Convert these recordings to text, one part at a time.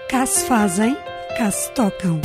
Cá se fazem, cá se tocam.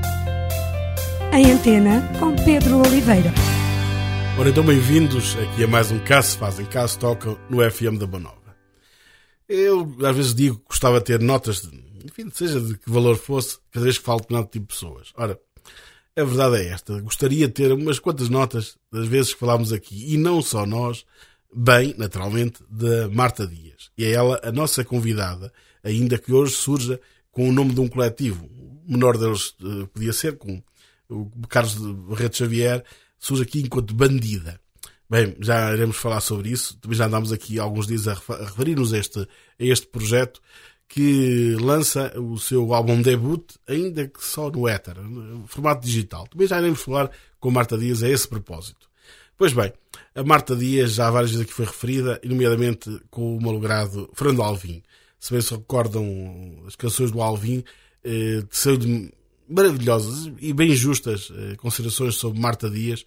Em Antena, com Pedro Oliveira. Ora, então bem-vindos aqui a mais um Cá se fazem, cá se tocam no FM da Boa Nova. Eu às vezes digo que gostava de ter notas, enfim, seja de que valor fosse, cada vez que falo de determinado tipo de pessoas. Ora, a verdade é esta, gostaria de ter umas quantas notas das vezes que falámos aqui, e não só nós, bem, naturalmente, da Marta Dias. E é ela a nossa convidada, ainda que hoje surja com o nome de um coletivo. O menor deles podia ser, com o Carlos Barreto Xavier, surge aqui enquanto bandida. Bem, já iremos falar sobre isso. Também já andámos aqui há alguns dias a referir-nos a este projeto que lança o seu álbum debut, ainda que só no éter, no formato digital. Também já iremos falar com a Marta Dias a esse propósito. Pois bem, a Marta Dias já várias vezes aqui foi referida, e nomeadamente com o malogrado Fernando Alvim. Se bem se recordam, as canções do Alvim são maravilhosas e bem justas considerações sobre Marta Dias,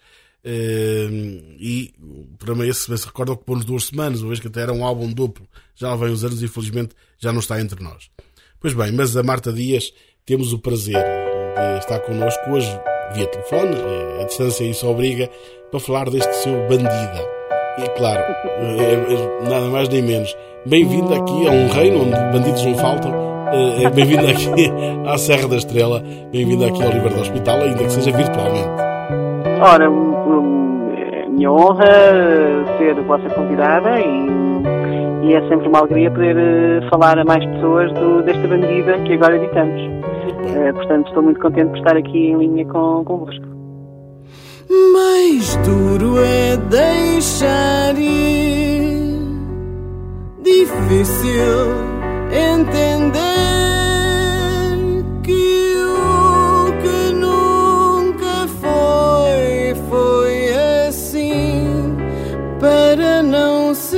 e para mim esse, se recordam, que pôs 2 semanas, uma vez que até era um álbum duplo, já lá vem uns anos e infelizmente já não está entre nós. Pois bem, mas a Marta Dias temos o prazer de estar connosco hoje via telefone, a distância isso obriga, para falar deste seu Bandida. E claro, nada mais nem menos, bem-vindo aqui a um reino onde bandidos não faltam, bem-vindo aqui à Serra da Estrela, bem-vindo aqui ao Oliveira do Hospital, ainda que seja virtualmente. Ora, é minha honra ser vossa convidada e é sempre uma alegria poder falar a mais pessoas desta bandida que agora editamos. Portanto, estou muito contente por estar aqui em linha convosco. Mais duro é deixar ir, difícil entender que o que nunca foi assim para não ser.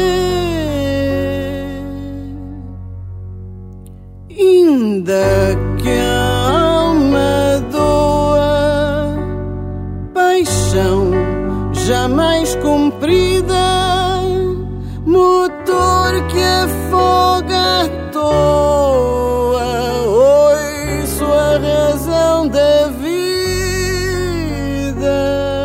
Ainda que a alma doa, paixão jamais cumprida, motor que afoga à toa, ouço a razão da vida.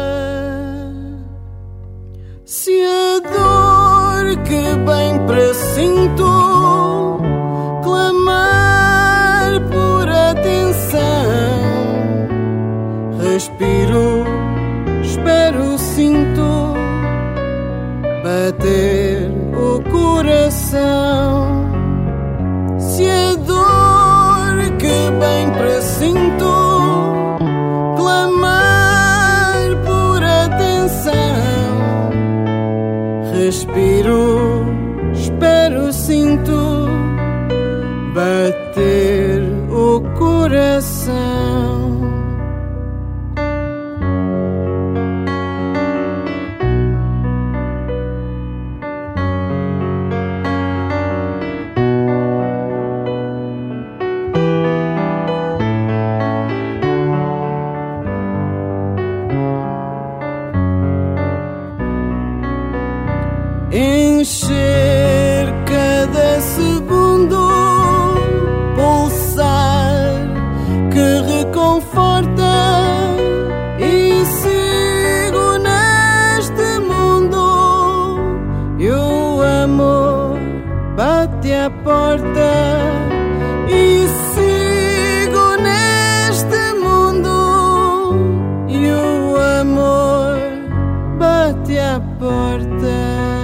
Se a dor que bem presinto clamar por atenção, respiro, espero, sinto bater o coração. Se a dor que bem presinto clamar por atenção, respiro, espero, sinto bater o coração. Encher cada segundo, pulsar que reconforta, e sigo neste mundo, e o amor bate à porta. E sigo neste mundo, e o amor bate à porta.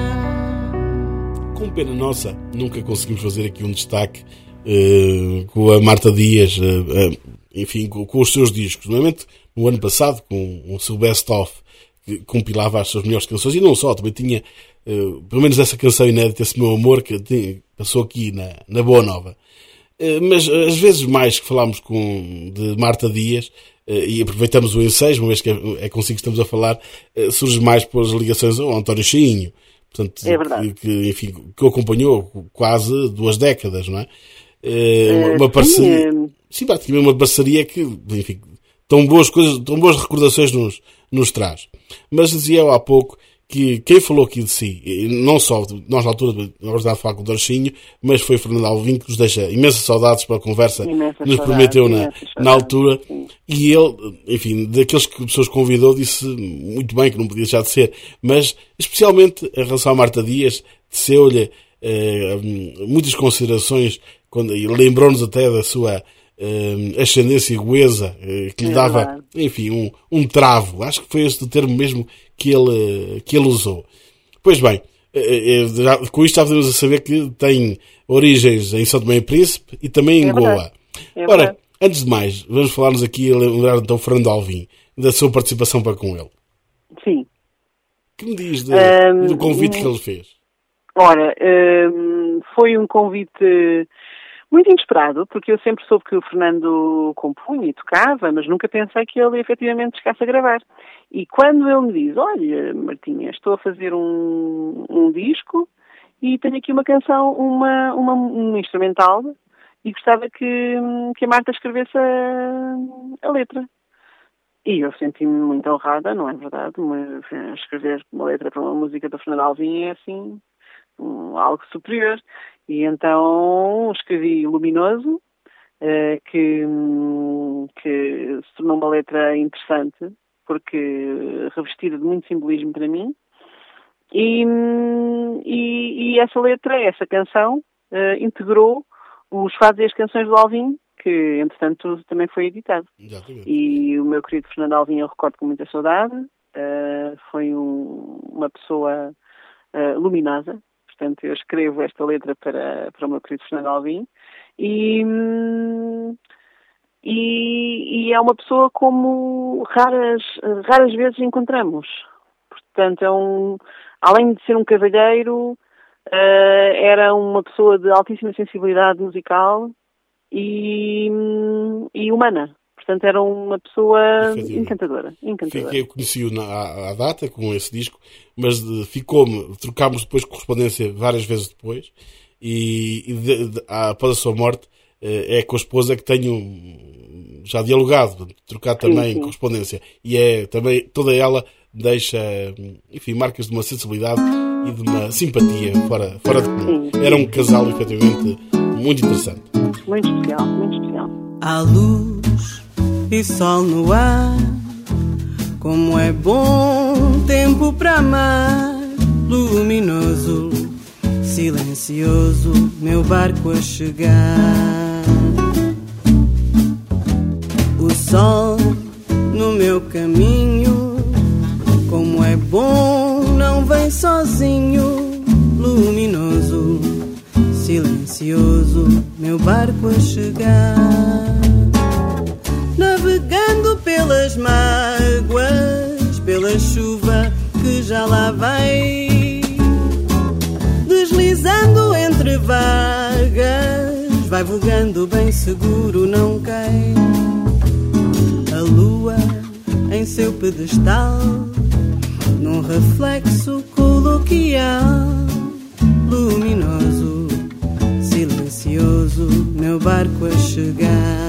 Com pena nossa, nunca conseguimos fazer aqui um destaque com a Marta Dias, enfim, com os seus discos. Normalmente, no ano passado, com o seu best-of, que compilava as suas melhores canções, e não só, também tinha, pelo menos essa canção inédita, Esse Meu Amor, que passou aqui na Boa Nova. Mas às vezes mais que falámos de Marta Dias, e aproveitamos o ensejo, uma vez que é consigo que estamos a falar, surge mais pelas ligações ao António Cheinho. Portanto, é verdade. Que o acompanhou quase 2 décadas, não é? Uma parceria, sim, praticamente uma parceria que, enfim, tão boas recordações nos traz. Mas dizia eu há pouco que quem falou aqui de si, e não só nós na altura, na verdade, falar com o Dorchinho, mas foi Fernando Alvim, que nos deixa imensas saudades pela conversa que nos prometeu na altura. Sim. E ele, enfim, daqueles que pessoas convidou, disse muito bem que não podia deixar de ser, mas especialmente em relação a Marta Dias, teceu-lhe muitas considerações, e lembrou-nos até da sua ascendência goesa, que lhe dava, enfim, um travo. Acho que foi esse o termo mesmo que ele usou. Pois bem, com isto já podemos saber que tem origens em São Tomé e Príncipe e também em Goa. Ora, antes de mais, vamos falar-nos aqui, lembrar então Fernando Alvim, da sua participação para com ele. Sim. Que me diz do convite que ele fez? Ora, foi um convite muito inesperado, porque eu sempre soube que o Fernando compunha e tocava, mas nunca pensei que ele efetivamente chegasse a gravar. E quando ele me diz, olha, Martinha, estou a fazer um disco e tenho aqui uma canção, um instrumental, e gostava que a Marta escrevesse a letra. E eu senti-me muito honrada, não é verdade? Escrever uma letra para uma música do Fernando Alvim é assim algo superior. E então escrevi Luminoso, que se tornou uma letra interessante, porque revestida de muito simbolismo para mim. E essa letra, essa canção, integrou os fados e as canções do Alvim, que entretanto também foi editado. Exatamente. E o meu querido Fernando Alvim eu recordo com muita saudade. Foi uma pessoa luminosa. Portanto, eu escrevo esta letra para o meu querido Fernando Alvim e é uma pessoa como raras vezes encontramos. Portanto, além de ser um cavalheiro, era uma pessoa de altíssima sensibilidade musical e humana. Portanto, era uma pessoa encantadora. Eu conheci-o à data com esse disco, mas trocámos depois correspondência várias vezes depois, após a sua morte, é com a esposa que tenho já dialogado, trocado também correspondência, e é também, toda ela deixa, enfim, marcas de uma sensibilidade e de uma simpatia fora de comum. Era um casal, efetivamente, muito interessante. Muito especial, muito especial. À luz e sol no ar, como é bom tempo para amar. Luminoso, silencioso, meu barco a chegar. O sol no meu caminho, como é bom, não vem sozinho. Luminoso, silencioso, meu barco a chegar. Navegando pelas mágoas, pela chuva que já lá vem, deslizando entre vagas, vai voando bem seguro, não cai. A lua em seu pedestal, num reflexo coloquial. Luminoso, silencioso, meu barco a chegar.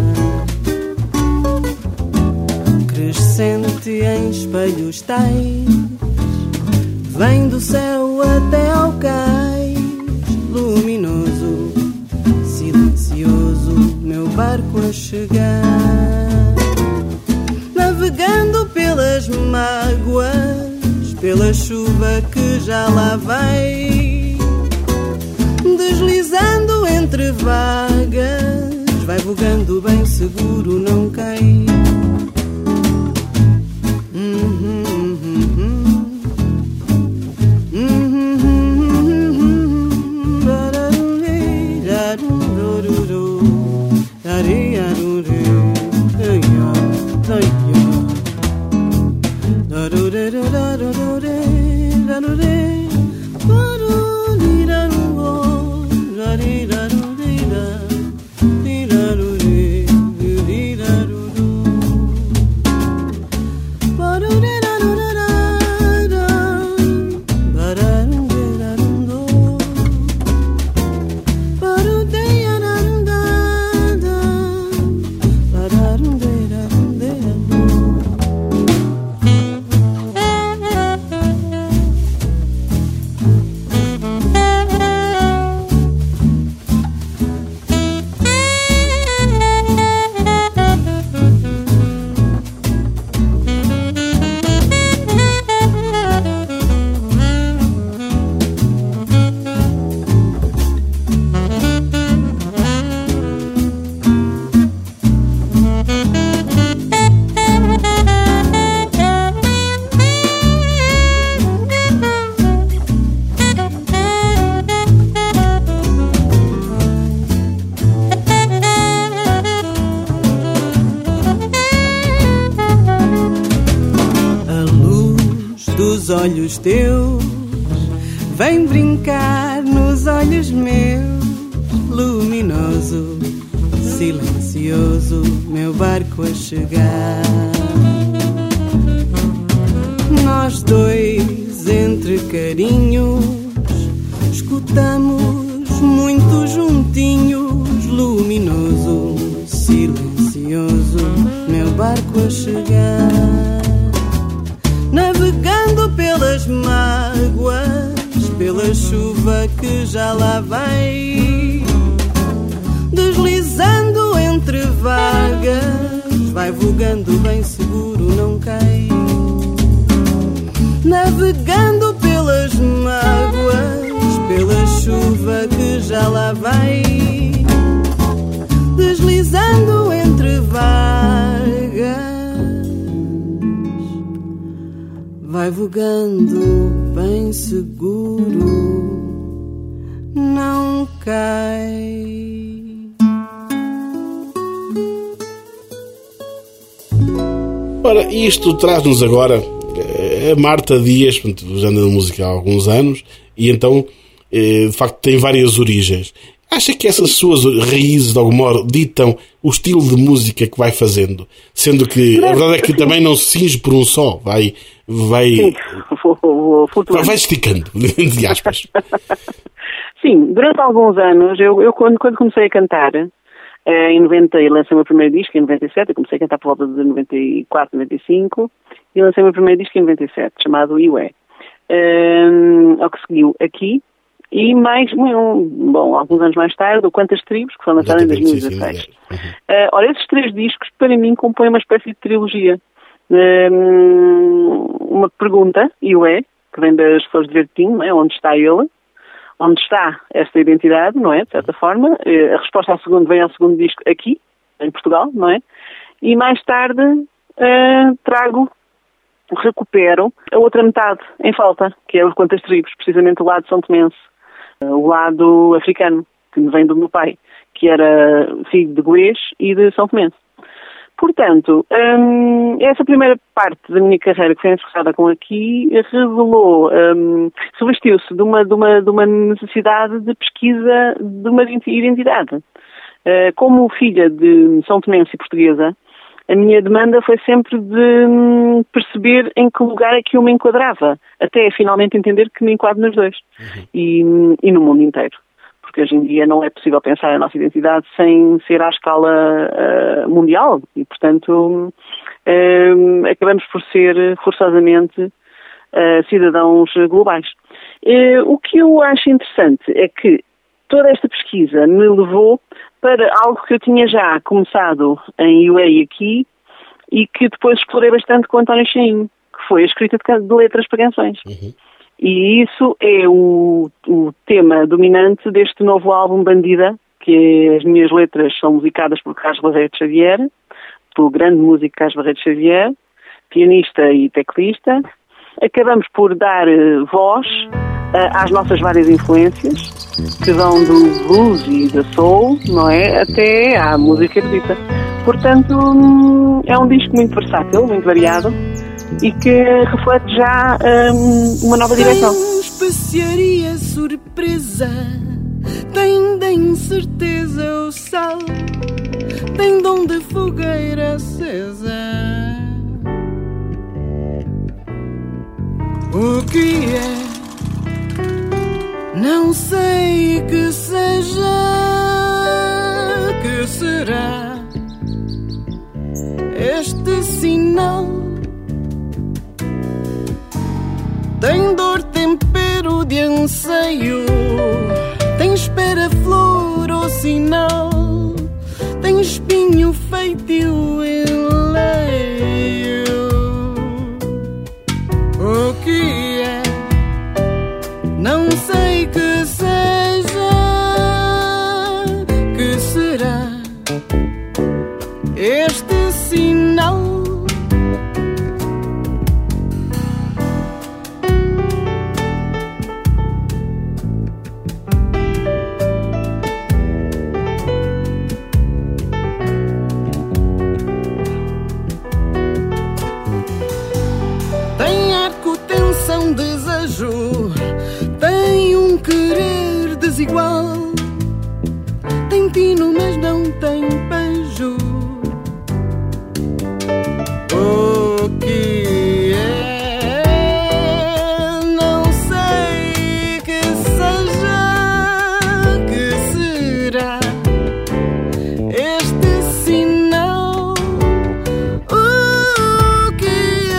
Crescente em espelhos tais, vem do céu até ao cais. Luminoso, silencioso, meu barco a chegar. Navegando pelas mágoas, pela chuva que já lá vem, deslizando entre vagas, vai vogando bem seguro, não cai. nos olhos teus, vem brincar nos olhos meus. Luminoso, silencioso, meu barco a chegar. Nós dois, entre carinhos, escutamos muito juntinhos. Luminoso, silencioso, meu barco a chegar. Navegando pelas mágoas, pela chuva que já lá vem, deslizando entre vagas, vai vogando bem seguro, não cai. Navegando pelas mágoas, pela chuva que já lá vem, deslizando entre vagas, vai vogando bem seguro, não cai. Ora, isto traz-nos agora a Marta Dias, já anda na música há alguns anos, e então, de facto, tem várias origens. Acha que essas suas raízes, de algum modo, ditam o estilo de música que vai fazendo? Sendo que a verdade é que também não se cinge por um só, vai esticando, entre aspas. Sim, durante alguns anos, eu quando comecei a cantar, em 90 eu lancei o meu primeiro disco, em 97, eu comecei a cantar por volta de 94, 95, e lancei o meu primeiro disco em 97, chamado Iué, ao que seguiu Aqui, e mais, alguns anos mais tarde, o Quantas Tribos, que foi lançado em 2016. Ora, esses 3 discos, para mim, compõem uma espécie de trilogia. Uma pergunta, Iué, que vem das Flores de Vertinho, não é? Onde está ele? Onde está esta identidade, não é? De certa forma. A resposta ao segundo vem ao segundo disco Aqui, em Portugal, não é? E mais tarde recupero a outra metade em falta, que é o Quantas Tribos, precisamente o lado são tomense, o lado africano, que me vem do meu pai, que era filho de goês e de São Tomense. Portanto, essa primeira parte da minha carreira que foi encerrada com Aqui revelou, revestiu-se de uma necessidade de pesquisa de uma identidade. Como filha de São Tomense e portuguesa, a minha demanda foi sempre de perceber em que lugar é que eu me enquadrava, até finalmente entender que me enquadro nos dois, e no mundo inteiro. Porque hoje em dia não é possível pensar a nossa identidade sem ser à escala mundial e, portanto, acabamos por ser forçosamente cidadãos globais. O que eu acho interessante é que toda esta pesquisa me levou para algo que eu tinha já começado em Iué e Aqui e que depois explorei bastante com António Cheinho, que foi a escrita de letras para canções. E isso é o tema dominante deste novo álbum Bandida, que as minhas letras são musicadas por Carlos Barreto Xavier, pelo grande músico Carlos Barreto Xavier, pianista e teclista. Acabamos por dar voz às nossas várias influências, que vão do blues e da soul, não é, até à música erudita. Portanto, é um disco muito versátil, muito variado, e que reflete já uma nova direção. Tem especiaria surpresa, tem da incerteza o sal, tem dom de fogueira acesa. O que é? Não sei que seja, que será este sinal. Tem dor, tempero de anseio, tem espera, flor ou sinal, tem espinho, feitio, enleio. O que é? Não sei que seja, que será este sinal. igual. Tem tino, mas não tem pejo. O que é? Não sei que seja. Que será este sinal? O que é?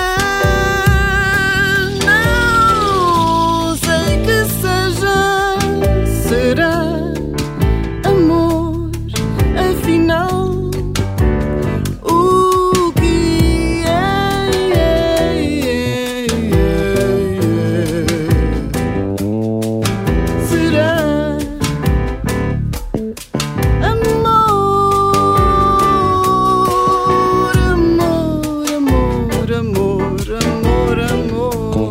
Não sei que seja. Será amor, afinal? O que é? Será amor, amor, amor, amor, amor, amor?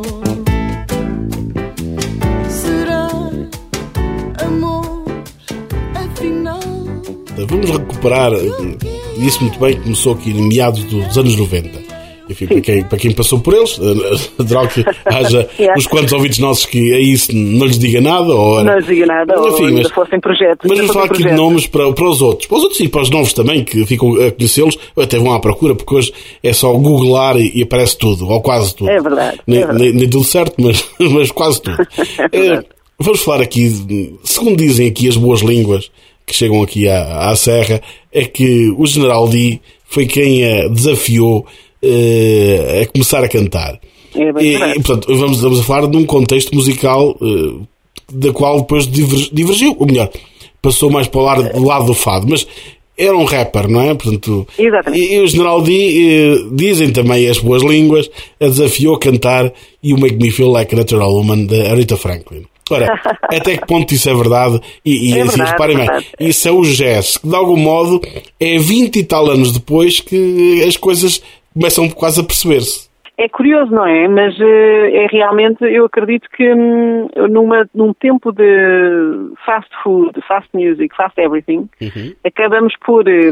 Será amor, afinal? Vamos recuperar, disse muito bem que começou aqui em meados dos anos 90. Enfim, para quem passou por eles, natural que haja uns quantos ouvintes nossos que a isso não lhes diga nada. Não lhes diga nada, enfim, ou ainda fossem projetos. Mas vamos falar aqui de nomes para os outros. Para os outros e para os novos também, que ficam a conhecê-los, até vão à procura, porque hoje é só googlar e aparece tudo, ou quase tudo. É verdade. Nem tudo certo, mas quase tudo. Vamos falar aqui, segundo dizem aqui as boas línguas que chegam aqui à Serra, é que o General Lee foi quem a desafiou a começar a cantar. É bem e portanto, vamos a falar de um contexto musical da qual depois divergiu, ou melhor, passou mais para o lado do fado, mas era um rapper, não é? Portanto, e o General Lee, dizem também as boas línguas, a desafiou a cantar e o Make Me Feel Like a Natural Woman da Aretha Franklin. Ora, até que ponto isso é verdade? E é assim, verdade, reparem bem, isso é o jazz, que de algum modo é 20 e tal anos depois que as coisas começam quase a perceber-se. É curioso, não é? Mas é realmente, eu acredito que num tempo de fast food, fast music, fast everything, acabamos por ter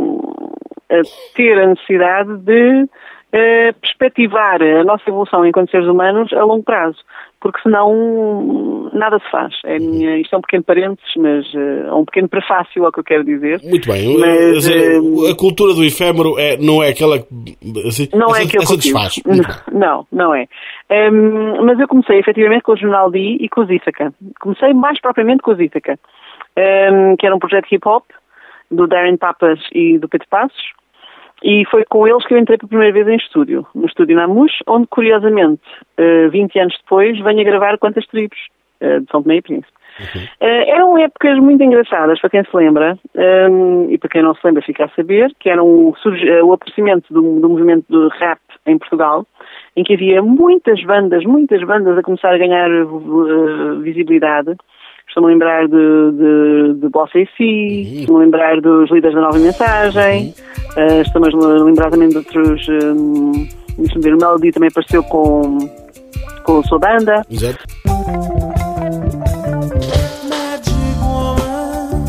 a necessidade de perspectivar a nossa evolução enquanto seres humanos a longo prazo. Porque senão nada se faz. Isto é um pequeno parênteses, mas um pequeno prefácio ao que eu quero dizer. Muito bem. Mas, a cultura do efêmero não é aquela assim, não é aquele que desfaz. Não é. Mas eu comecei efetivamente com o General Lee e com os Ithaca. Comecei mais propriamente com os Ithaca, que era um projeto hip-hop do Darren Papas e do Pedro Passos. E foi com eles que eu entrei pela primeira vez em estúdio, no estúdio Namus, onde, curiosamente, 20 anos depois, venho a gravar Quantas Tribos, de São Tomé e Príncipe. Eram épocas muito engraçadas, para quem se lembra, e para quem não se lembra fica a saber, que eram o aparecimento do movimento de rap em Portugal, em que havia muitas bandas a começar a ganhar visibilidade. Estou-me a lembrar de Bossa AC, estou-me a lembrar dos Líderes da Nova Mensagem, estou-me a lembrar também de outros, deixa-me ver, o Melody também apareceu com a sua banda. Exato. Magic woman,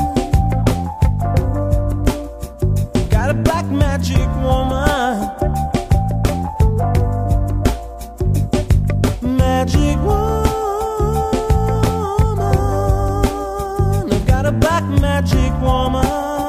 got a black magic woman, magic woman. Black magic woman.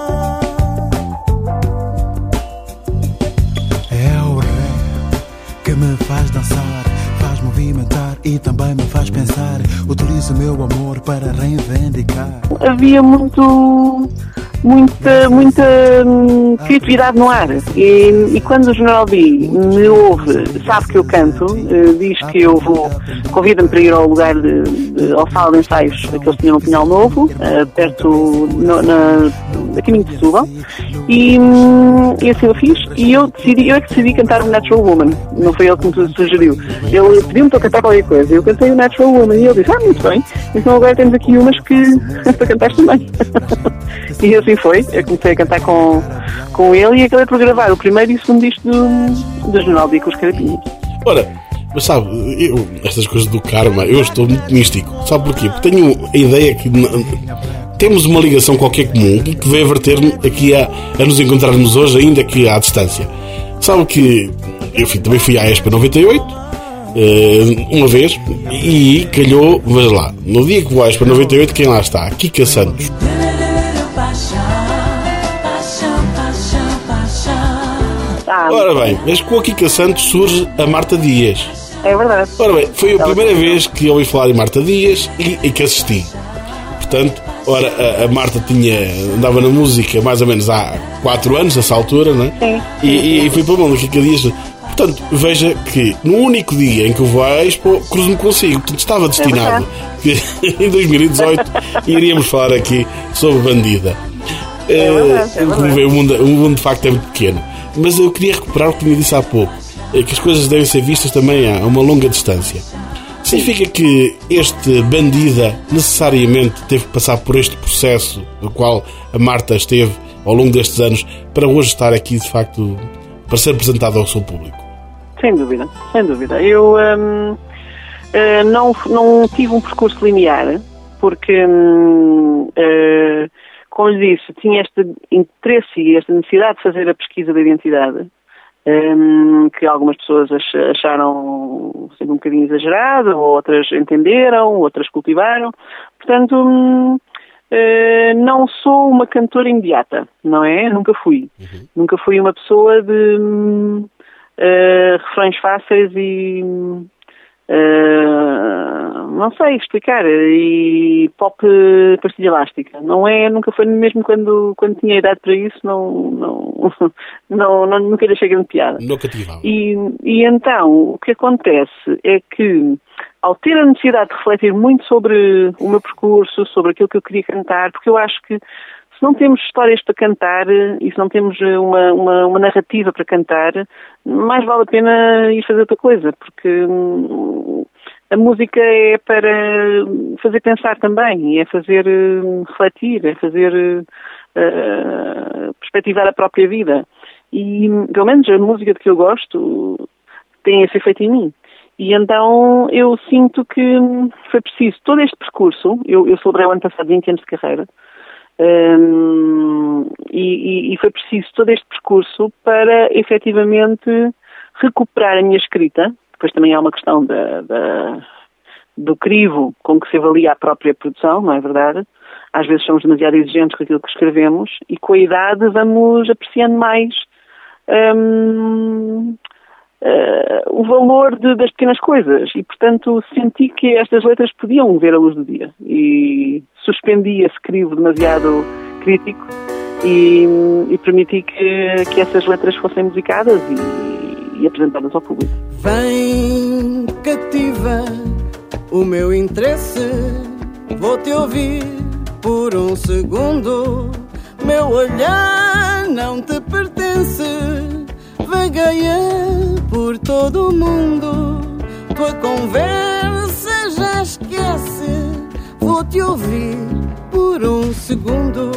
É o rap que me faz dançar, faz movimentar e também me faz pensar. Utilizo meu amor para reivindicar. Havia muita criatividade no ar e quando o General Lee me ouve, sabe que eu canto, diz que eu convida-me para ir ao lugar ao sala de ensaios que eles tinham no Pinhal Novo, perto a caminho de Setúbal, e assim eu fiz, e eu é que decidi cantar o Natural Woman, não foi ele que me sugeriu. Ele pediu-me para cantar qualquer coisa, eu cantei o Natural Woman e ele disse, muito bem, então agora temos aqui umas que para cantar também. E assim foi, eu comecei a cantar com ele e acabei por gravar o primeiro e o segundo disco do General Lee com os Carapinhos. Ora, mas sabe, estas coisas do karma, eu estou muito místico. Sabe porquê? Porque tenho a ideia que temos uma ligação qualquer comum que veio a verter-me aqui a nos encontrarmos hoje, ainda que à distância. Sabe que, enfim, também fui à Expo 98 uma vez, e calhou, veja lá, no dia que vais para 98, quem lá está? Kika Santos. Ora bem, mas com a Kika Santos surge a Marta Dias. É verdade. Ora bem, foi a primeira vez que eu ouvi falar em Marta Dias e que assisti. Portanto, a Marta andava na música mais ou menos há 4 anos, nessa altura, não é? Sim. E fui para a mão da Kika Dias. Portanto, veja que no único dia em que eu vou à Expo, cruzo-me consigo. Portanto, estava destinado que em 2018 iríamos falar aqui sobre Bandida. Como vê, o mundo de facto é muito pequeno. Mas eu queria recuperar o que tinha dito há pouco, que as coisas devem ser vistas também a uma longa distância. Significa que este Bandida necessariamente teve que passar por este processo no qual a Marta esteve ao longo destes anos para hoje estar aqui, de facto, para ser apresentado ao seu público? Sem dúvida, sem dúvida. Eu não tive um percurso linear, porque, como lhe disse, tinha este interesse e esta necessidade de fazer a pesquisa da identidade, que algumas pessoas acharam sempre um bocadinho exagerado, outras entenderam, outras cultivaram. Portanto, não sou uma cantora imediata, não é? Nunca fui. Nunca fui uma pessoa de refrões fáceis e não sei explicar, e pop pastilha elástica. Nunca foi, mesmo quando tinha idade para isso, nunca lhe achei grande piada. Não cativava. E então, o que acontece é que, ao ter a necessidade de refletir muito sobre o meu percurso, sobre aquilo que eu queria cantar, porque eu acho que se não temos histórias para cantar e se não temos uma narrativa para cantar, mais vale a pena ir fazer outra coisa, porque a música é para fazer pensar também, é fazer refletir, é fazer perspectivar a própria vida. E, pelo menos, a música de que eu gosto tem esse efeito em mim. E então eu sinto que foi preciso todo este percurso. Eu celebrei o ano passado 20 anos de carreira. E foi preciso todo este percurso para efetivamente recuperar a minha escrita. Depois também há uma questão do crivo com que se avalia a própria produção, não é verdade? Às vezes somos demasiado exigentes com aquilo que escrevemos e com a idade vamos apreciando mais o valor das pequenas coisas. E, portanto, senti que estas letras podiam ver a luz do dia. E suspendi esse crivo demasiado crítico e permiti que essas letras fossem musicadas e apresentadas ao público. Vem, cativa o meu interesse, vou-te ouvir por um segundo. Meu olhar não te pertence, vagueia por todo o mundo. Tua conversa já esquece, vou-te ouvir por um segundo.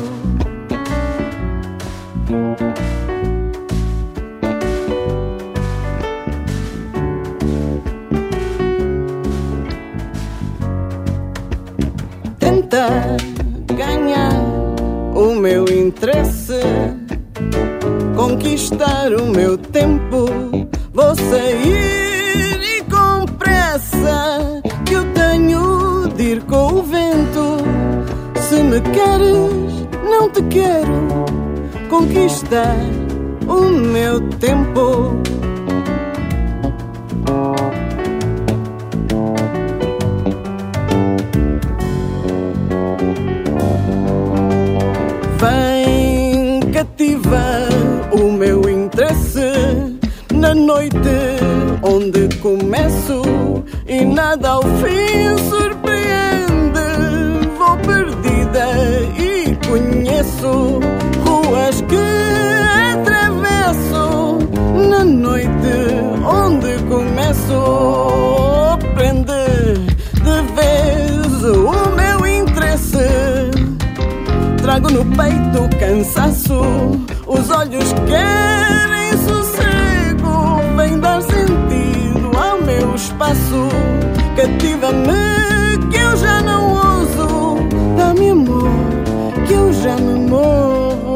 Tentar ganhar o meu interesse, conquistar o meu tempo. Vou sair e com pressa, que eu tenho de ir com o vento. Se me queres, não te quero, conquistar o meu tempo. Vem, cativa o meu interesse, na noite onde começo e nada ao fim surpreende. Vou perdida e conheço ruas que atravesso, na noite onde começo. Prende de vez o meu interesse, trago no peito cansaço, os olhos querem sossego, vem dar sentido ao meu espaço. Cativa-me que eu já não ouso, dá-me amor que eu já me morro.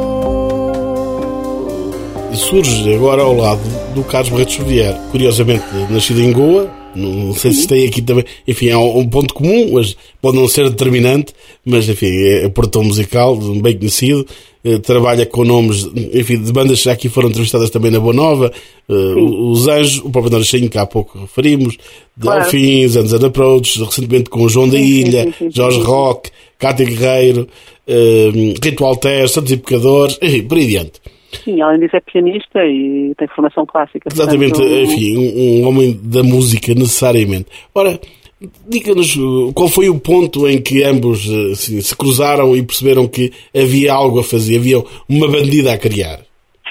E surge agora ao lado do Carlos Barreto Xavier, curiosamente nascido em Goa, Não sei se tem aqui também, enfim, é um ponto comum, mas pode não ser determinante, mas enfim, é produtor musical, bem conhecido, trabalha com nomes, enfim, de bandas que já aqui foram entrevistadas também na Boa Nova, Os Anjos, o próprio Norichinho, que há pouco referimos, Delfins, Anos and Approach, recentemente com o João da Ilha, Jorge Roque, Cátia Guerreiro, Ritual Teste, Santos e Pecadores, enfim, por aí adiante. Sim, além disso é pianista e tem formação clássica. Exatamente, portanto... enfim, um homem da música, necessariamente. Ora, diga-nos qual foi o ponto em que ambos assim, se cruzaram e perceberam que havia algo a fazer, havia uma bandida a criar.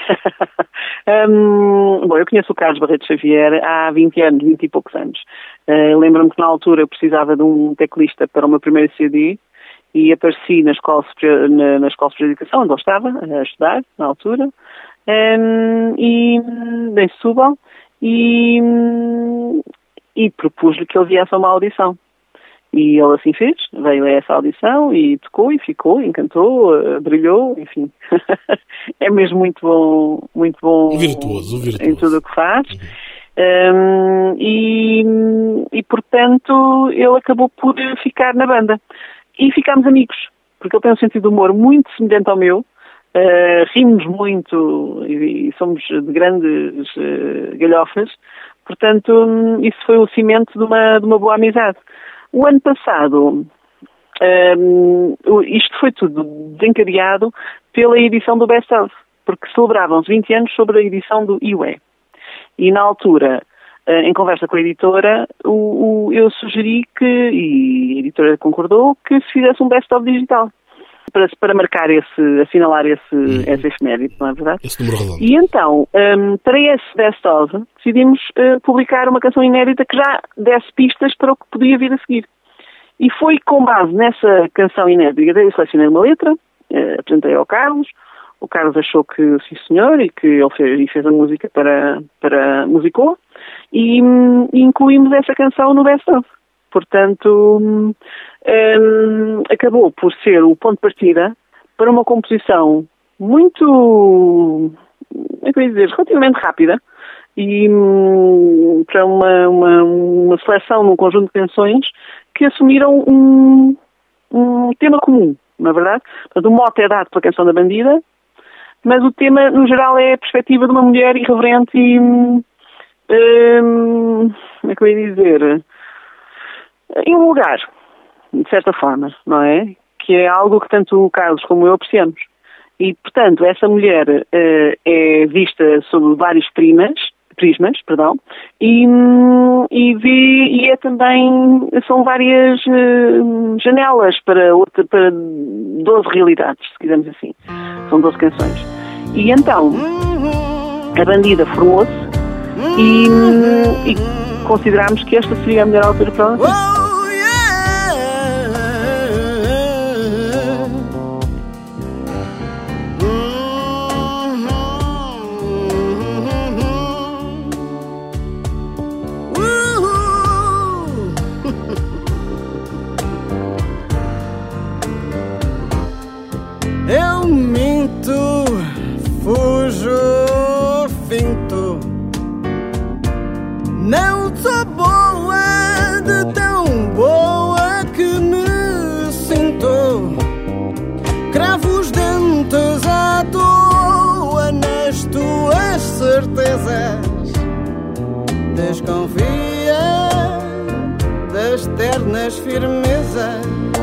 Bom, eu conheço o Carlos Barreto Xavier há 20 anos, 20 e poucos anos. Lembro-me que na altura eu precisava de um teclista para o meu primeiro CD e apareci na Escola Superior de Educação, onde eu estava a estudar, na altura, e em Setúbal, e propus-lhe que ele viesse a uma audição. E ele assim fez, veio a essa audição e tocou e ficou, encantou, brilhou, enfim. É mesmo muito bom Virtuoso. Em tudo o que faz. E portanto ele acabou por ficar na banda. E ficámos amigos, porque ele tem um sentido de humor muito semelhante ao meu, rimos muito e somos de grandes galhofas, portanto isso foi o cimento de uma boa amizade. O ano passado, isto foi tudo desencadeado pela edição do Best Of, porque celebravam-se 20 anos sobre a edição do IUE. E na altura, em conversa com a editora, eu sugeri e a editora concordou, que se fizesse um Best Of digital, para marcar assinalar esse efeméride, não é verdade? Esse número redondo. E então, para esse Best Of, decidimos publicar uma canção inédita que já desse pistas para o que podia vir a seguir. E foi com base nessa canção inédita, eu selecionei uma letra, apresentei ao Carlos, o Carlos achou que sim senhor, e que ele fez a música musicou, e incluímos essa canção no Best Of. Portanto, acabou por ser o ponto de partida para uma composição muito, relativamente rápida, e para uma seleção num conjunto de canções que assumiram um tema comum, não é verdade? Portanto, o mote é dado pela canção da Bandida, mas o tema, no geral, é a perspectiva de uma mulher irreverente e, em um lugar, de certa forma, não é? Que é algo que tanto o Carlos como eu apreciamos. E, portanto, essa mulher é vista sob vários prismas, e é também, são várias janelas para 12 realidades, se quisermos assim. São 12 canções. E então, a Bandida formou-se e considerámos que esta seria a melhor altura para ela. Eu minto, fujo, finto. Não sou boa, de tão boa que me sinto. Cravo os dentes à toa nas tuas certezas. Desconfia das ternas firmezas.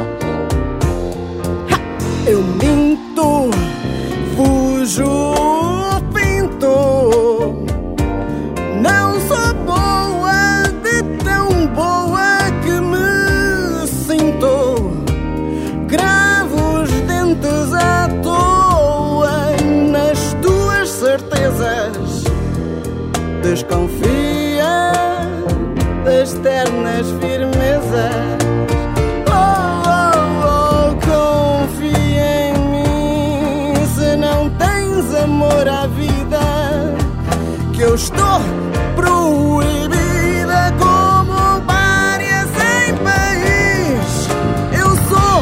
Eu minto, fujo, pinto. Não sou boa, de tão boa que me sinto. Cravo os dentes à toa nas tuas certezas. Desconfia das ternas firmezas. Amor à vida, que eu estou proibida como pária sem país. Eu sou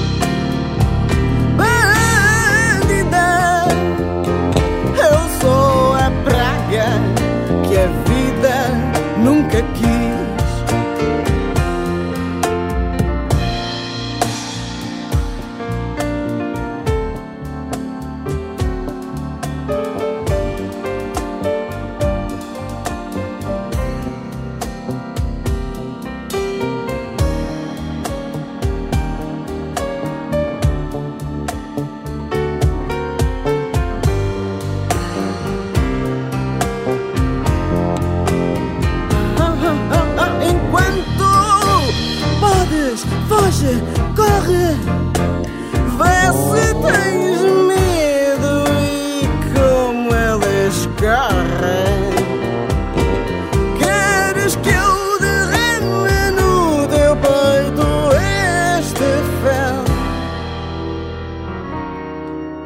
bandida, eu sou a praga que a vida nunca quis.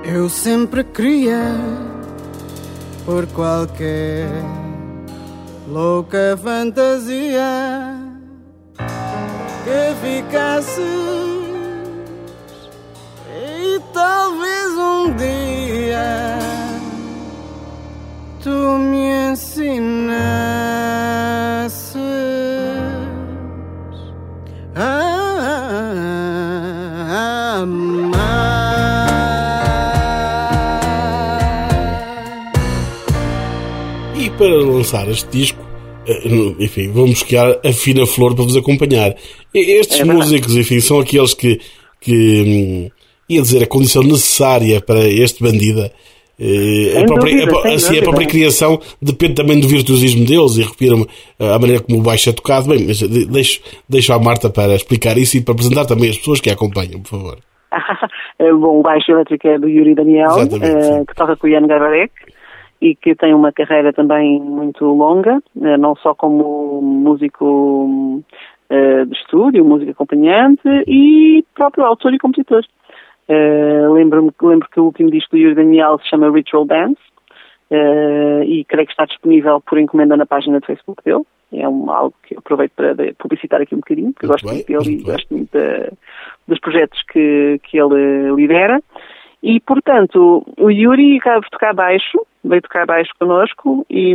Eu sempre queria, por qualquer louca fantasia, que ficasses e talvez um dia tu me ensinasses a amar. E para lançar este disco, enfim, vamos buscar a fina flor para vos acompanhar. Estes músicos, enfim, são aqueles que ia dizer, a condição necessária para este Bandida. A própria criação depende também do virtuosismo deles, e refiro-me à maneira como o baixo é tocado. Bem, mas deixo à Marta para explicar isso e para apresentar também as pessoas que a acompanham, por favor. Bom, o baixo elétrico é do Yuri Daniel, que toca com o Ian Garbarek e que tem uma carreira também muito longa, não só como músico de estúdio, músico acompanhante e próprio autor e compositor. Lembro que o último disco do Yuri Daniel se chama Ritual Dance e creio que está disponível por encomenda na página do Facebook dele. É algo que eu aproveito para publicitar aqui um bocadinho, porque eu gosto muito dele e gosto muito dos projetos que ele lidera. E, portanto, o Yuri acaba de tocar baixo, veio tocar baixo connosco e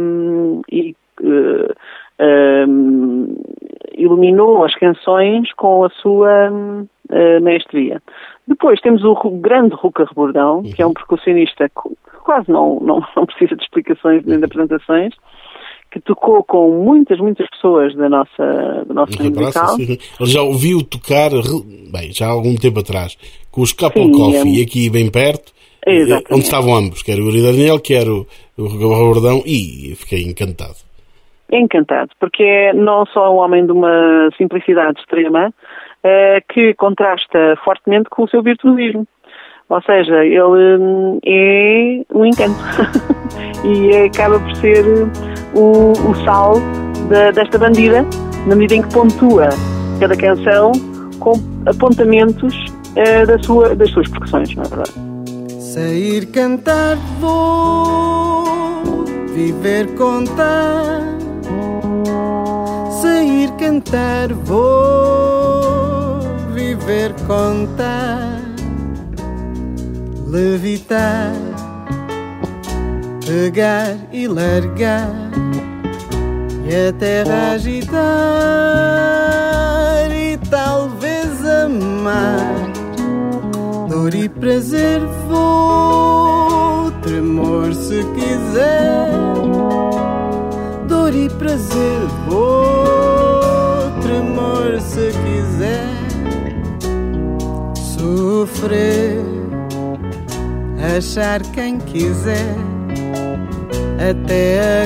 iluminou as canções com a sua maestria. Depois temos o grande Ruca Rebordão, que é um percussionista que quase não precisa de explicações nem de apresentações, que tocou com muitas pessoas da nossa musical. Ele já ouviu tocar, já há algum tempo atrás, com os Couple Coffee, aqui bem perto, onde estavam ambos, quer o Yuri Daniel, quer o Rebordão, e fiquei encantado. Encantado, porque é não só um homem de uma simplicidade extrema, que contrasta fortemente com o seu virtuosismo. Ou seja, ele é um encanto e acaba por ser o sal desta bandida, na medida em que pontua cada canção com apontamentos das suas percussões, não é verdade? Sair cantar vou, viver contar. Sair cantar vou, viver contar. Levitar, pegar e largar, e a terra agitar, e talvez amar. Dor e prazer vou, tremor se quiser. Dor e prazer vou, tremor se quiser. Sofrer, achar quem quiser, até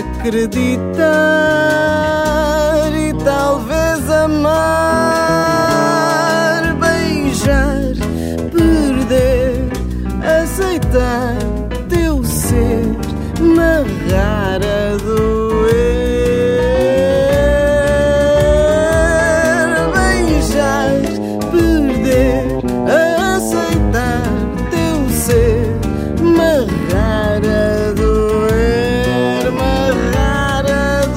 acreditar e talvez amar. Beijar, perder, aceitar teu ser, marrar a doer. Beijar, perder, aceitar teu ser, marrar a doer, marrar a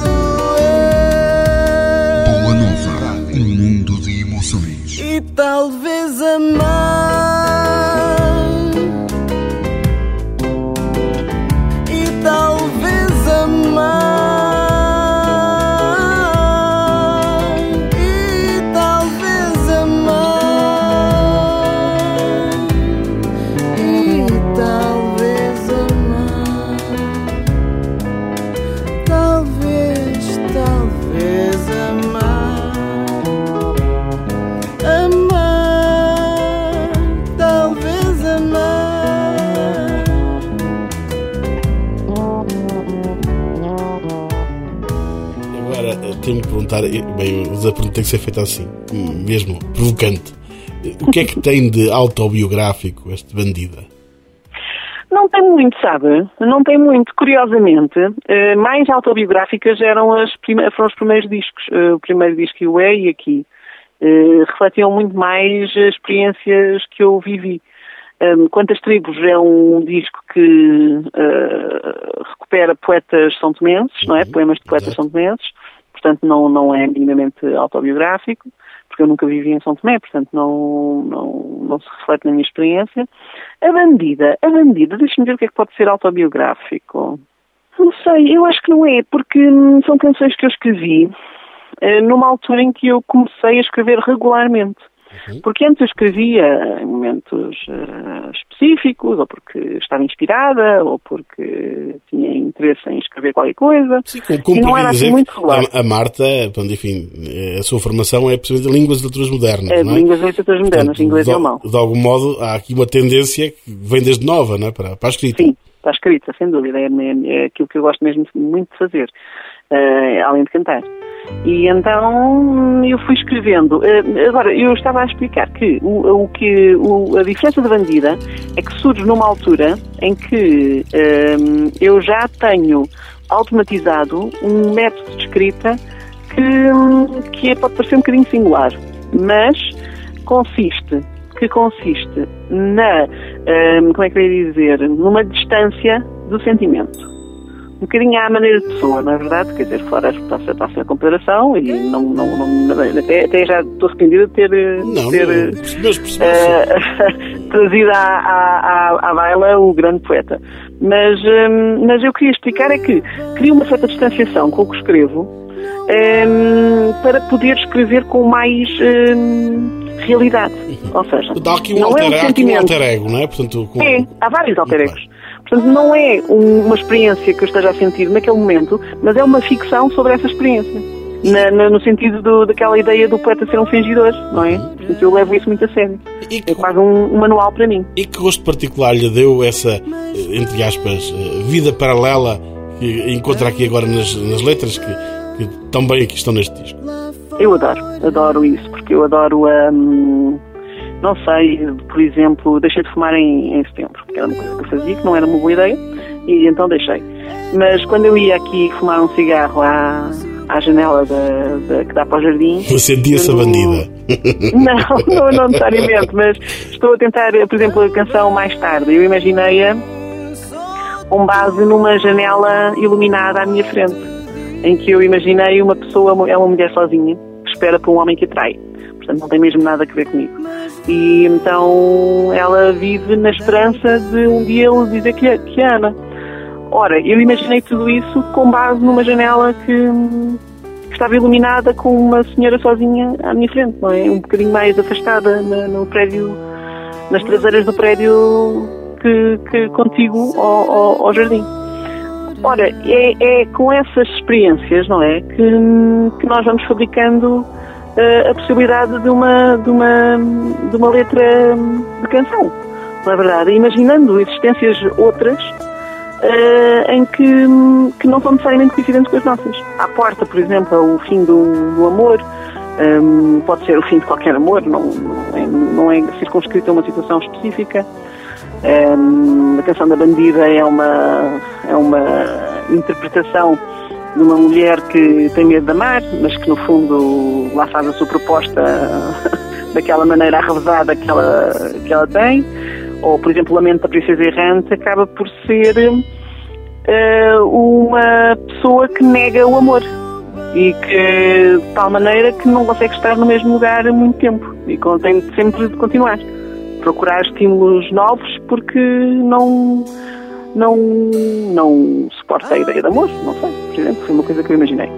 doer. Boa Nova, um mundo de emoções. E talvez amar, e talvez amar, e talvez amar, e talvez amar, talvez amar, amar, talvez amar. Agora, tenho que perguntar, bem, mas a pergunta tem que ser feita assim, mesmo provocante. O que é que tem de autobiográfico este Bandida? Não tem muito, sabe? Não tem muito. Curiosamente, mais autobiográficas foram os primeiros discos. O primeiro disco e o e aqui. Refletiam muito mais experiências que eu vivi. Quantas Tribos é um disco que recupera poetas são-tomenses, não é? Poemas de poetas são-tomenses, portanto não é minimamente autobiográfico, porque eu nunca vivi em São Tomé, portanto não se reflete na minha experiência. A Bandida, deixa-me ver o que é que pode ser autobiográfico. Não sei, eu acho que não é, porque são canções que eu escrevi numa altura em que eu comecei a escrever regularmente. Porque antes eu escrevia em momentos específicos, ou porque estava inspirada, ou porque tinha interesse em escrever qualquer coisa. Sim, como não era assim muito regular. A Marta, enfim, a sua formação é precisamente de línguas e literaturas modernas, não é? Línguas e literaturas modernas, inglês e alemão. De algum modo, há aqui uma tendência que vem desde nova, não é? Para a escrita. Sim, para a escrita, sem dúvida. É aquilo que eu gosto mesmo muito de fazer, além de cantar. E então eu fui escrevendo. Agora, eu estava a explicar que a diferença da Bandida é que surge numa altura em que eu já tenho automatizado um método de escrita que pode parecer um bocadinho singular, mas consiste na, como é que eu ia dizer, numa distância do sentimento. Um bocadinho à maneira de pessoa, não é verdade? Quer dizer, fora passa a comparação e até já estou arrependida de ter trazido à baila o grande poeta. Mas eu queria explicar é que crio uma certa distanciação com o que escrevo para poder escrever com mais realidade. Ou seja, dá aqui um alter ego, não é? Portanto, há vários alter egos. Portanto, não é uma experiência que eu esteja a sentir naquele momento, mas é uma ficção sobre essa experiência. No sentido daquela ideia do poeta ser um fingidor, não é? Portanto, eu levo isso muito a sério. É quase um manual para mim. E que gosto particular lhe deu essa, entre aspas, vida paralela que encontra aqui agora nas letras que também aqui estão neste disco? Eu adoro isso, porque eu adoro não sei, por exemplo, deixei de fumar em setembro, que era uma coisa que eu fazia, que não era uma boa ideia, e então deixei. Mas quando eu ia aqui fumar um cigarro à janela que dá para o jardim... Sentia-se a bandida? Não necessariamente, mas estou a tentar, por exemplo, a canção Mais Tarde, eu imaginei-a com base numa janela iluminada à minha frente, em que eu imaginei uma pessoa, é uma mulher sozinha, que espera por um homem que atrai. Portanto, não tem mesmo nada a ver comigo. E então ela vive na esperança de um dia ele dizer que ama. Ora, eu imaginei tudo isso com base numa janela que estava iluminada com uma senhora sozinha à minha frente, não é? Um bocadinho mais afastada no prédio, nas traseiras do prédio que contigo ao jardim. Ora, é com essas experiências, não é, que nós vamos fabricando a possibilidade de uma letra de canção, não é verdade? Imaginando existências outras em que não são necessariamente coincidentes com as nossas. À porta, por exemplo, o fim do amor, pode ser o fim de qualquer amor, não é circunscrito a uma situação específica. A canção da Bandida é uma interpretação de uma mulher que tem medo de amar, mas que no fundo lá faz a sua proposta daquela maneira arrevesada que ela tem. Ou, por exemplo, o Lamento da Princesa Errante acaba por ser uma pessoa que nega o amor e que de tal maneira que não consegue estar no mesmo lugar muito tempo e tem sempre de continuar, procurar estímulos novos porque não suporta a ideia de amor, não sei, por exemplo, foi uma coisa que eu imaginei.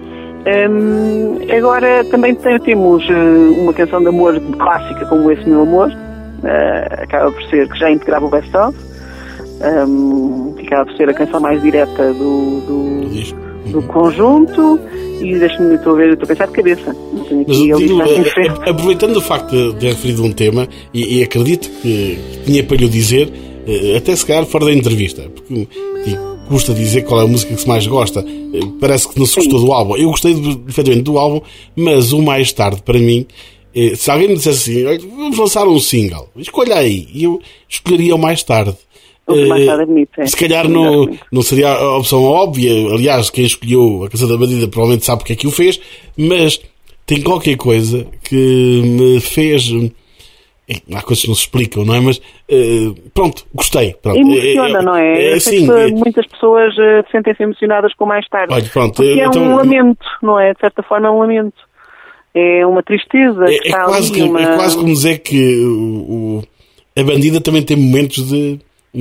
Agora também temos uma canção de amor clássica como Esse Meu Amor, acaba por ser que já integrava o Best Of, que acaba por ser a canção mais direta do conjunto, e deixa-me, estou a pensar de cabeça. Mas aproveitando o facto de ter referido um tema, e acredito que tinha para lhe dizer, até se calhar fora da entrevista, porque custa dizer qual é a música que se mais gosta, parece que não se gostou do álbum. Eu gostei efetivamente do álbum, mas o Mais Tarde, para mim, se alguém me dissesse assim, vamos lançar um single, escolha aí, e eu escolheria o Mais Tarde. Mais tarde é bonito, se calhar não seria a opção óbvia. Aliás, quem escolheu a Canção da Bandida provavelmente sabe porque é que o fez, mas tem qualquer coisa que me fez há coisas que não se explicam, não é? Mas pronto, gostei. Pronto. Emociona, não é? Sim, muitas pessoas sentem-se emocionadas com mais tarde. Olha, pronto, porque é um lamento, não é? De certa forma é um lamento. É uma tristeza. É quase como dizer que a bandida também tem momentos de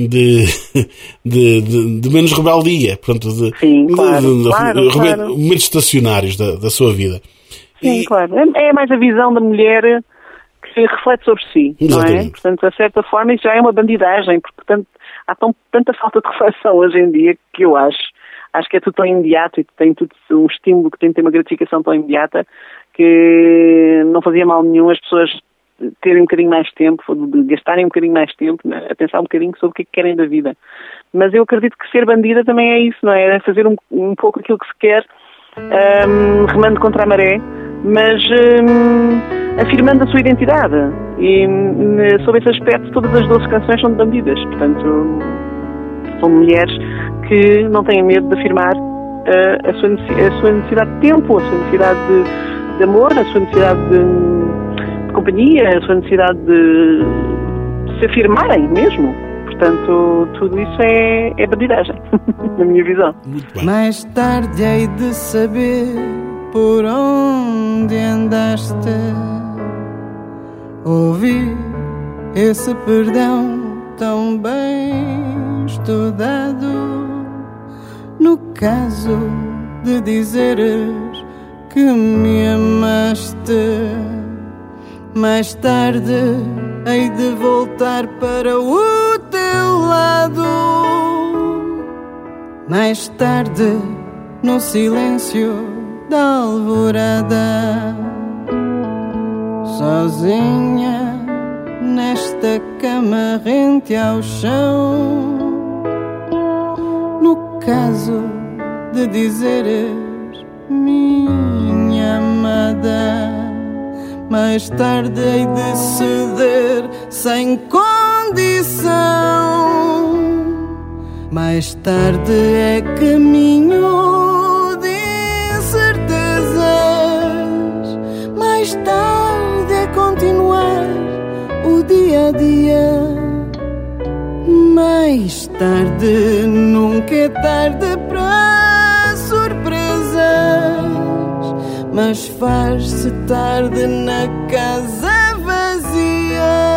menos rebeldia, portanto, sim, claro. momentos estacionários da sua vida. Sim, claro. É mais a visão da mulher que reflete sobre si, exatamente. Não é? Portanto, de certa forma, isso já é uma bandidagem, porque há tanta falta de reflexão hoje em dia que eu acho que é tudo tão imediato e tem tudo um estímulo que tem de ter uma gratificação tão imediata que não fazia mal nenhum as pessoas terem um bocadinho mais tempo, de gastarem um bocadinho mais tempo a pensar um bocadinho sobre o que é que querem da vida. Mas eu acredito que ser bandida também é isso, não é? É fazer um pouco aquilo que se quer, remando contra a maré, mas afirmando a sua identidade. E sob esse aspecto, todas as 12 canções são de bandidas. Portanto, são mulheres que não têm medo de afirmar a sua necessidade de tempo, a sua necessidade de amor, a sua necessidade de companhia, a sua necessidade de se afirmarem mesmo. Portanto, tudo isso é bandidagem, na minha visão. Muito bem. Mais tarde hei de saber por onde andaste, ouvir esse perdão tão bem estudado, no caso de dizeres que me amaste. Mais tarde hei de voltar para o teu lado. Mais tarde, no silêncio da alvorada, sozinha nesta cama rente ao chão, no caso de dizeres minha amada. Mais tarde hei de ceder sem condição. Mais tarde é caminho de incertezas. Mais tarde é continuar o dia a dia. Mais tarde nunca é tarde para surpresas, mas faz-se tarde na casa vazia.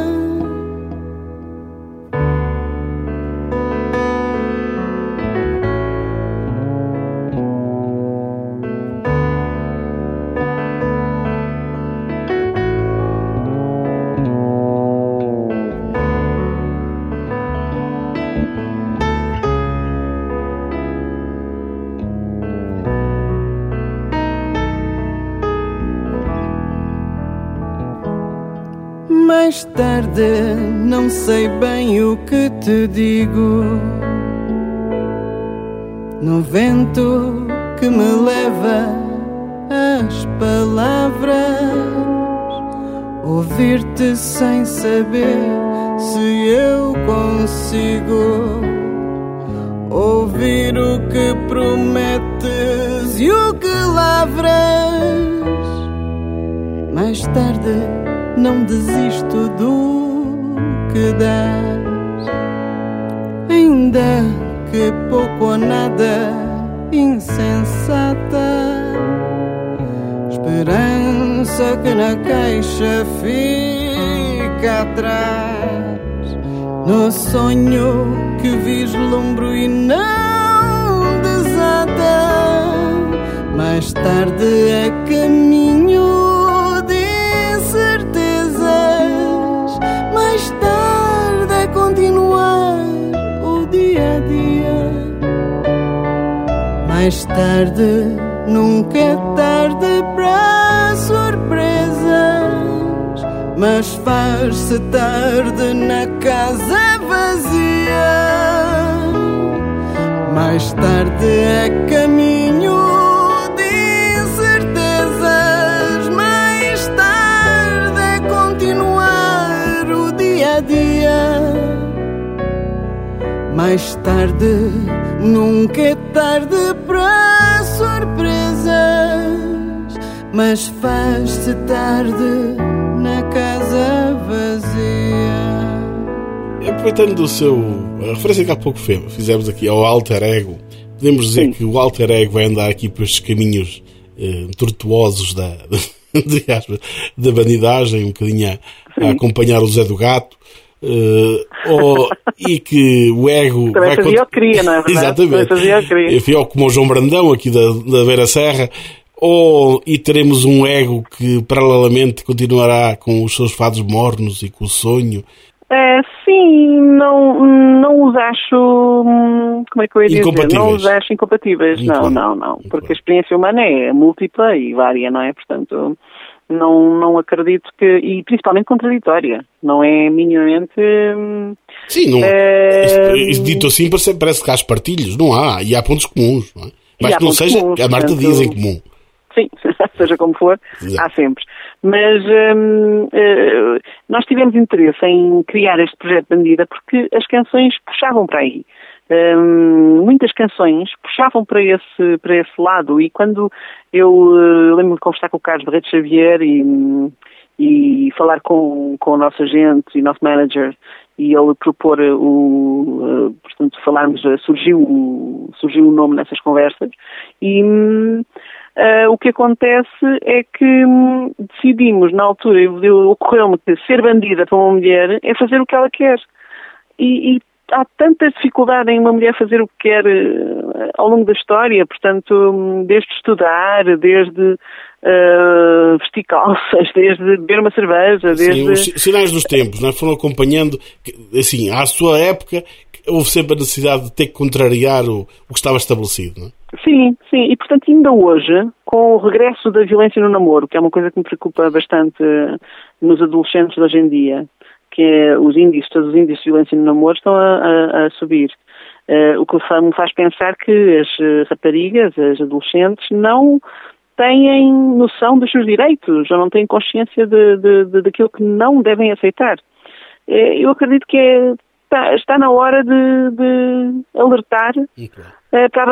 Mais tarde não sei bem o que te digo, no vento que me leva as palavras, ouvir-te sem saber se eu consigo ouvir o que prometes e o que lavras. Mais tarde não desisto do que dás, ainda que pouco ou nada insensata. Esperança que na caixa fica atrás, no sonho que vislumbro e não desata. Mais tarde é caminho mais tarde, nunca é tarde para surpresas, mas faz-se tarde na casa vazia. Mais tarde é caminho de incertezas, mais tarde é continuar o dia a dia. Mais tarde, nunca é tarde para surpresas, mas faz-se tarde na casa vazia. Aproveitando a referência que há pouco fizemos aqui ao alter ego, podemos dizer que o alter ego vai andar aqui por estes caminhos tortuosos da bandidagem, um bocadinho a acompanhar o Zé do Gato, e que o ego também fazia o que queria, não é verdade? Exatamente. Fazia o que queria. Enfim, como o João Brandão aqui da Beira Serra, e teremos um ego que paralelamente continuará com os seus fados mornos e com o sonho. Sim, não os acho, como é que eu ia dizer? Não os acho incompatíveis, não. Porque a experiência humana é múltipla e vária, não é? Portanto, não acredito que... E principalmente contraditória. Não é minimamente... Sim, não, dito assim parece que há espartilhos. Não há. E há pontos comuns, não é? Mas que não seja comuns, a Marta diz em comum. Sim, seja como for, há sempre. Mas nós tivemos interesse em criar este projeto Bandida porque as canções puxavam para aí. Muitas canções puxavam para esse lado, e quando eu lembro-me de conversar com o Carlos Barreto Xavier e falar com o nosso agente e nosso manager, e ele propor portanto, falarmos, surgiu o nome nessas conversas, e o que acontece é que decidimos, na altura, ocorreu-me que ser bandida para uma mulher é fazer o que ela quer. E há tanta dificuldade em uma mulher fazer o que quer ao longo da história, portanto, desde estudar, desde vestir calças, desde beber uma cerveja, desde... Sim, os sinais dos tempos, não é? Foram acompanhando, assim, à sua época, houve sempre a necessidade de ter que contrariar o que estava estabelecido, não é? Sim, e portanto ainda hoje, com o regresso da violência no namoro, que é uma coisa que me preocupa bastante nos adolescentes de hoje em dia, que é todos os índices de violência no namoro estão a subir. O que me faz pensar que as raparigas, as adolescentes, não têm noção dos seus direitos, ou não têm consciência daquilo que não devem aceitar. Eu acredito que está na hora de alertar para a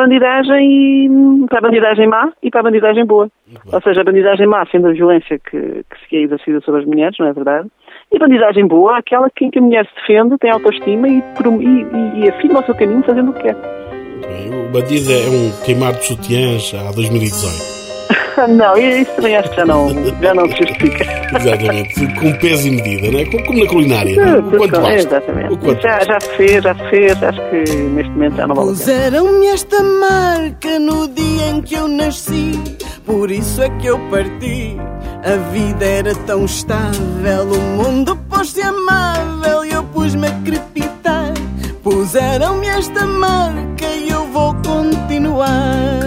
bandidagem má e para a bandidagem boa. Ou seja, a bandidagem má sendo a violência que se é exercida sobre as mulheres, não é verdade? E a bandidagem boa, aquela que a mulher se defende, tem autoestima e afirma o seu caminho fazendo o que quer. O bandido é um queimar de sutiãs há 2018. Não, isso também acho que já não se justifica. Exatamente, com peso e medida, não é? Como na culinária. O quanto basta. Exatamente. Já se fez, acho que neste momento já não vale a pena. Puseram-me esta marca no dia em que eu nasci, por isso é que eu parti. A vida era tão estável, o mundo pôs-se amável e eu pus-me a crepitar. Puseram-me esta marca e eu vou continuar.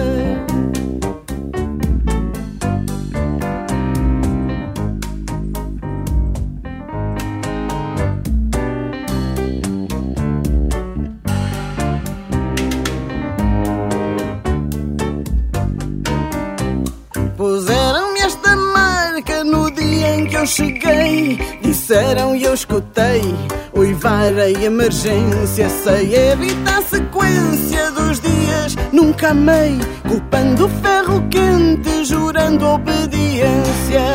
Puseram-me esta marca no dia em que eu cheguei. Disseram e eu escutei, uivarei emergência. Sei evitar a sequência dos dias, nunca amei, culpando o ferro quente, jurando obediência.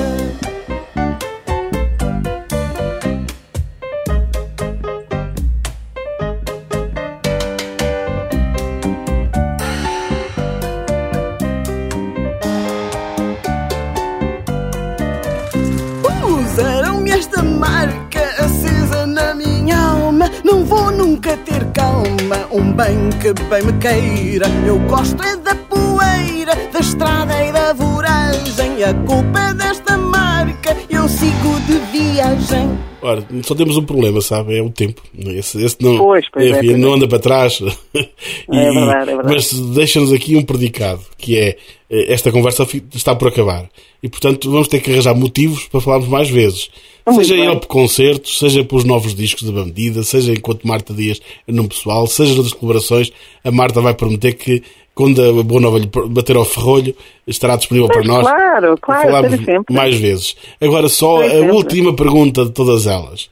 Puseram-me esta marca acesa na minha alma. Não vou nunca ter calma, um bem que bem me queira. Eu gosto é da poeira, da estrada e da voragem. A culpa é desta marca, eu sigo de viagem. Ora, só temos um problema, sabe? É o tempo. Esse não, pois enfim, não anda para trás. É verdade. Mas deixa-nos aqui um predicado, que é esta conversa está por acabar. E, portanto, vamos ter que arranjar motivos para falarmos mais vezes. Seja ele por concertos, seja pelos novos discos da Bandida, seja enquanto Marta Dias em nome pessoal, seja nas colaborações, a Marta vai prometer que, quando a Boa Nova lhe bater ao ferrolho, estará disponível para nós. Claro, falarmos sempre. Mais vezes. Agora, só a última pergunta de todas elas.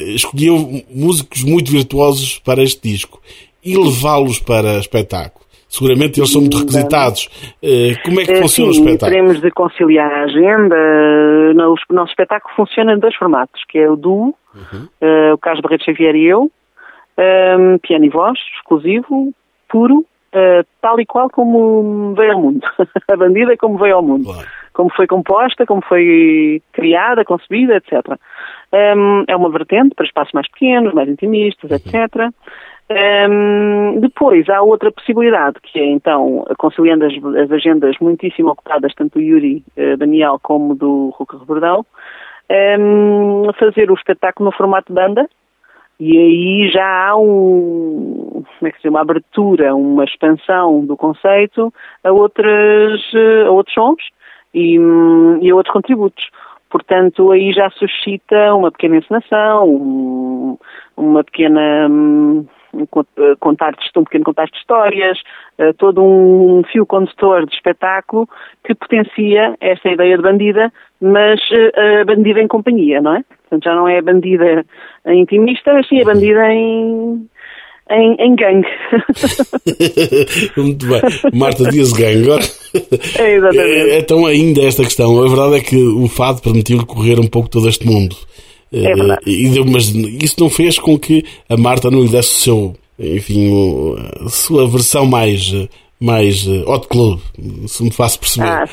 Escolheu músicos muito virtuosos para este disco e levá-los para espetáculo. seguramente eles são muito requisitados. Como é que funciona o espetáculo? Teremos de conciliar a agenda. O nosso espetáculo funciona em 2 formatos, que é o duo, o Carlos Barreto Xavier e eu, piano e voz, exclusivo, puro, tal e qual como veio ao mundo. A bandida é como veio ao mundo. Claro. Como foi composta, como foi criada, concebida, etc. É uma vertente para espaços mais pequenos, mais intimistas, etc. Depois há outra possibilidade, que é então, conciliando as agendas muitíssimo ocupadas, tanto do Yuri Daniel como do Ruca Rebordão, fazer o espetáculo no formato de banda, e aí já há uma abertura, uma expansão do conceito a outros sons e a outros contributos. Portanto, aí já suscita uma pequena encenação, uma pequena um pequeno contar de histórias, todo um fio condutor de espetáculo que potencia esta ideia de bandida, mas a bandida em companhia, não é? Portanto, já não é a bandida intimista, mas sim a bandida em gangue. Muito bem. Marta Dias Gangue. Exatamente. Então, ainda esta questão. A verdade é que o fado permitiu-lhe correr um pouco todo este mundo. É verdade. Mas isso não fez com que a Marta não lhe desse a sua versão mais hot club, se me faço perceber.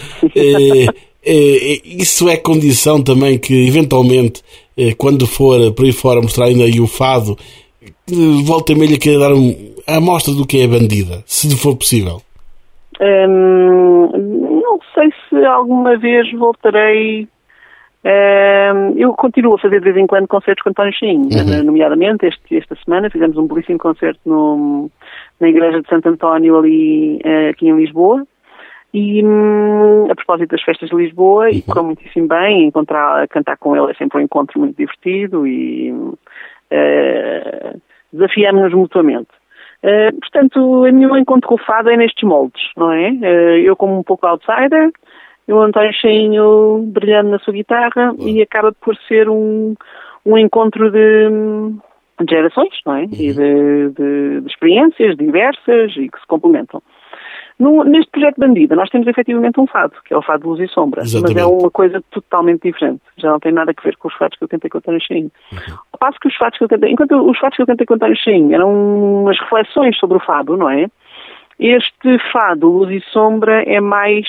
Isso é condição também que, eventualmente, quando for por aí fora mostrar ainda aí o fado, volta a meia querer dar a amostra do que é a bandida, se for possível. Não sei se alguma vez voltarei. Eu continuo a fazer de vez em quando concertos com António Chainho, nomeadamente esta semana fizemos um belíssimo concerto na Igreja de Santo António ali aqui em Lisboa, e a propósito das festas de Lisboa, e correu muitíssimo bem. Cantar com ele é sempre um encontro muito divertido e desafiamos-nos mutuamente. Portanto, o meu encontro com o fado é nestes moldes, não é? Eu como um pouco outsider, o António Chainho brilhando na sua guitarra, e acaba por ser um encontro de gerações, não é? E de experiências diversas e que se complementam. Neste projeto Bandida, nós temos efetivamente um fado, que é o fado de Luz e Sombra. Exatamente. Mas é uma coisa totalmente diferente. Já não tem nada a ver com os fados que eu cantei com o António Chainho. Ao passo que os fados que eu cantei com o António Chainho eram umas reflexões sobre o fado, não é? Este fado, Luz e Sombra, é mais...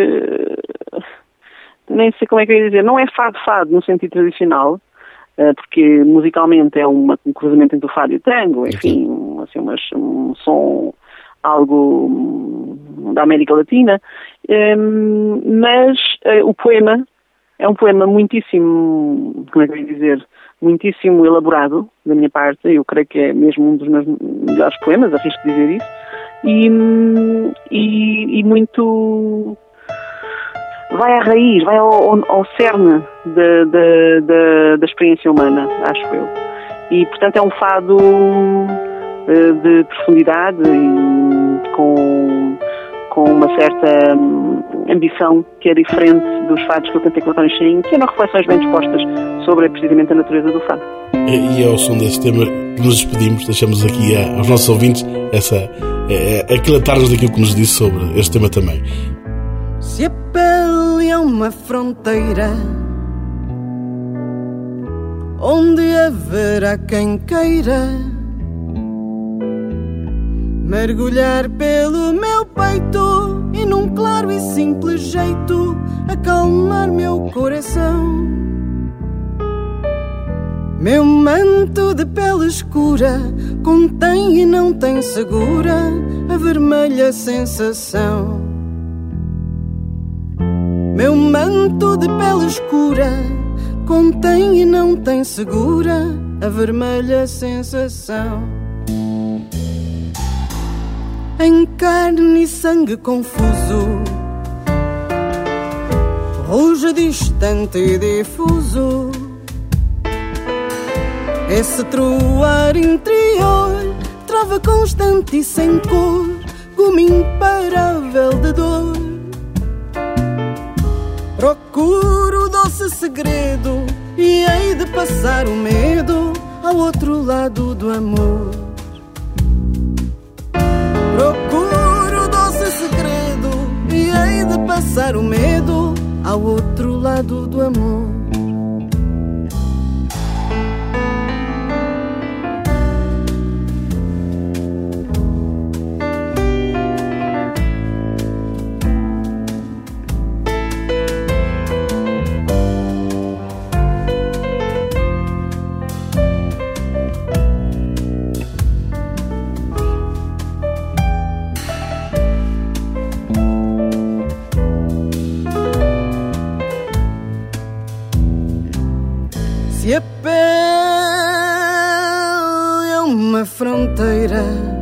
nem sei como é que eu ia dizer. Não é fado no sentido tradicional, porque musicalmente é um cruzamento entre o fado e o tango, enfim, assim, um som algo da América Latina, mas o poema é um poema muitíssimo, como é que eu ia dizer, muitíssimo elaborado da minha parte. Eu creio que é mesmo um dos meus melhores poemas, arrisco dizer isso, e muito vai à raiz, vai ao cerne da experiência humana, acho eu. E, portanto, é um fado de profundidade e com uma certa ambição que é diferente dos fados que eu cantei com o António Chainho, que eram reflexões bem dispostas sobre precisamente a natureza do fado. E ao som deste tema que nos despedimos, deixamos aqui aos nossos ouvintes aquilatar-nos daquilo que nos disse sobre este tema também. Se a pele é uma fronteira onde haverá quem queira mergulhar pelo meu peito e num claro e simples jeito acalmar meu coração. Meu manto de pele escura contém e não tem segura a vermelha sensação. Meu manto de pele escura contém e não tem segura a vermelha sensação. Em carne e sangue confuso, ruge distante e difuso, esse troar interior, trava constante e sem cor, como imparável de dor. Procuro o doce segredo e hei de passar o medo ao outro lado do amor. Procuro passar o medo ao outro lado do amor. Se a pele é uma fronteira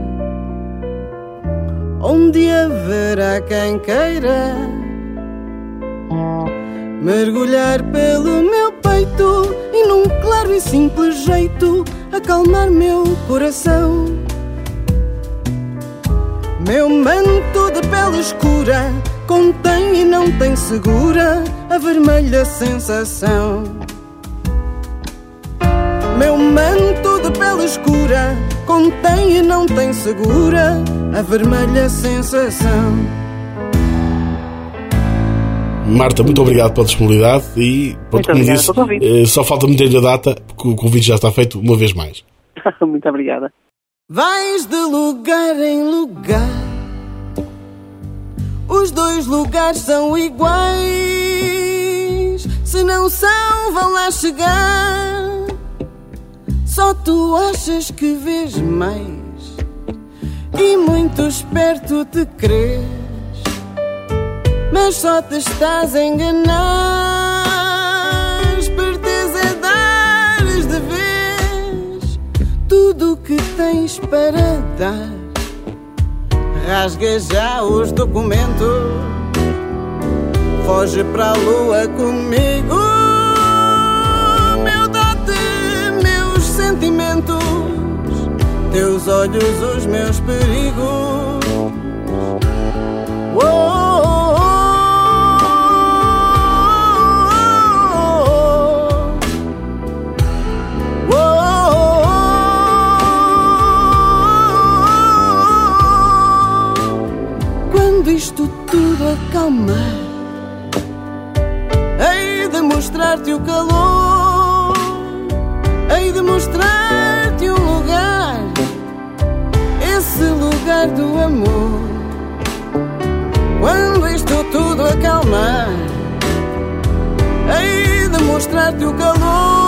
onde haverá quem queira mergulhar pelo meu peito e num claro e simples jeito acalmar meu coração. Meu manto de pele escura contém e não tem segura a vermelha sensação. Meu manto de pele escura contém e não tem segura a vermelha sensação. Marta, muito obrigado pela disponibilidade e, pronto, como disse, só falta meter-lhe a data, porque o convite já está feito uma vez mais. Muito obrigada. Vais de lugar em lugar, os dois lugares são iguais. Se não são, vão lá chegar. Só tu achas que vês mais e muito esperto te crês, mas só te estás a enganar. Esperteza é dares de vez tudo o que tens para dar. Rasga já os documentos, foge para a lua comigo. Sentimentos, teus olhos, os meus perigos. Oh, oh, oh, oh, oh. Quando isto tudo acalmar, hei de mostrar-te o calor, hei de mostrar-te um lugar, esse lugar do amor. Quando isto tudo acalmar, hei de mostrar-te o calor.